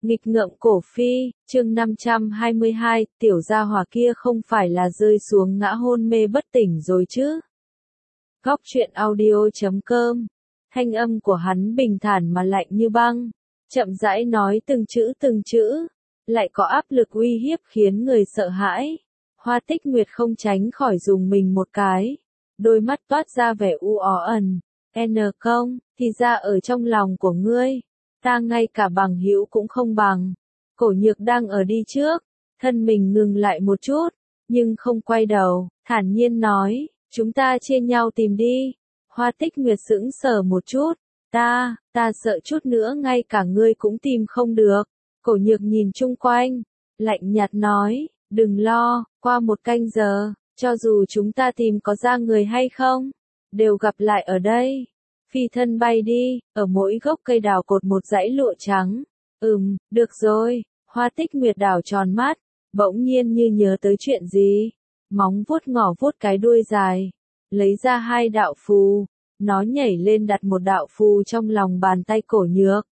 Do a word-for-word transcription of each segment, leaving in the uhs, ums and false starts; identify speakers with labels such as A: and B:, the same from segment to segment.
A: Nghịch ngợm cổ phi, chương năm trăm hai mươi hai, tiểu gia hỏa kia không phải là rơi xuống ngã hôn mê bất tỉnh rồi chứ. Góc truyện audio chấm com. Thanh âm của hắn bình thản mà lạnh như băng, chậm rãi nói từng chữ từng chữ, lại có áp lực uy hiếp khiến người sợ hãi. Hoa Tích Nguyệt không tránh khỏi dùng mình một cái, đôi mắt toát ra vẻ u ó ẩn. N công, thì ra ở trong lòng của ngươi, ta ngay cả bằng hữu cũng không bằng. Cổ Nhược đang ở đi trước, thân mình ngừng lại một chút, nhưng không quay đầu, thản nhiên nói, chúng ta chia nhau tìm đi. Hoa Tích Nguyệt sững sờ một chút, ta, ta sợ chút nữa ngay cả ngươi cũng tìm không được. Cổ Nhược nhìn chung quanh, lạnh nhạt nói, đừng lo, qua một canh giờ, cho dù chúng ta tìm có ra người hay không, đều gặp lại ở đây. Phi thân bay đi, ở mỗi gốc cây đào cột một dãy lụa trắng. Ừm, được rồi. Hoa Tích Nguyệt đảo tròn mắt, bỗng nhiên như nhớ tới chuyện gì. Móng vuốt ngỏ vuốt cái đuôi dài, lấy ra hai đạo phù, nó nhảy lên đặt một đạo phù trong lòng bàn tay Cổ Nhược.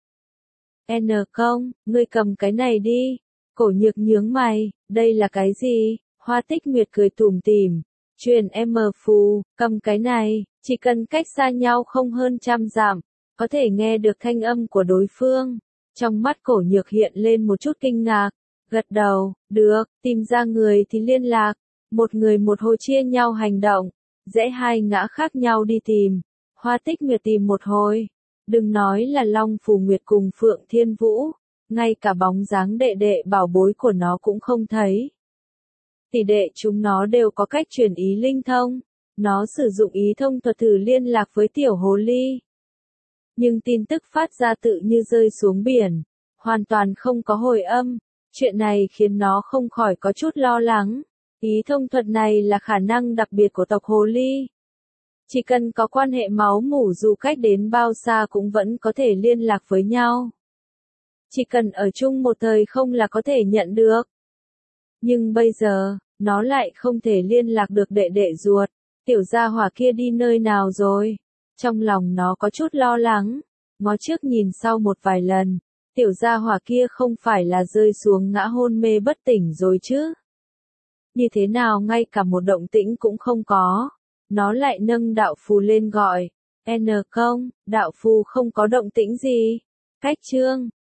A: N công, ngươi cầm cái này đi. Cổ Nhược nhướng mày, đây là cái gì? Hoa Tích Nguyệt cười tủm tỉm, truyền M phù, cầm cái này, chỉ cần cách xa nhau không hơn trăm dặm, có thể nghe được thanh âm của đối phương. Trong mắt Cổ Nhược hiện lên một chút kinh ngạc, gật đầu, được, tìm ra người thì liên lạc, một người một hồi chia nhau hành động, rẽ hai ngã khác nhau đi tìm. Hoa Tích Nguyệt tìm một hồi, đừng nói là Long Phù Nguyệt cùng Phượng Thiên Vũ, ngay cả bóng dáng đệ đệ bảo bối của nó cũng không thấy. Tỷ đệ chúng nó đều có cách truyền ý linh thông, nó sử dụng ý thông thuật thử liên lạc với tiểu hồ ly. Nhưng tin tức phát ra tự như rơi xuống biển, hoàn toàn không có hồi âm, chuyện này khiến nó không khỏi có chút lo lắng. Ý thông thuật này là khả năng đặc biệt của tộc hồ ly. Chỉ cần có quan hệ máu mủ dù cách đến bao xa cũng vẫn có thể liên lạc với nhau. Chỉ cần ở chung một thời không là có thể nhận được. Nhưng bây giờ, nó lại không thể liên lạc được đệ đệ ruột. Tiểu gia hỏa kia đi nơi nào rồi? Trong lòng nó có chút lo lắng, ngó trước nhìn sau một vài lần. Tiểu gia hỏa kia không phải là rơi xuống ngã hôn mê bất tỉnh rồi chứ? Như thế nào ngay cả một động tĩnh cũng không có. Nó lại nâng đạo phù lên gọi. N công, đạo phù không có động tĩnh gì. Cách chương,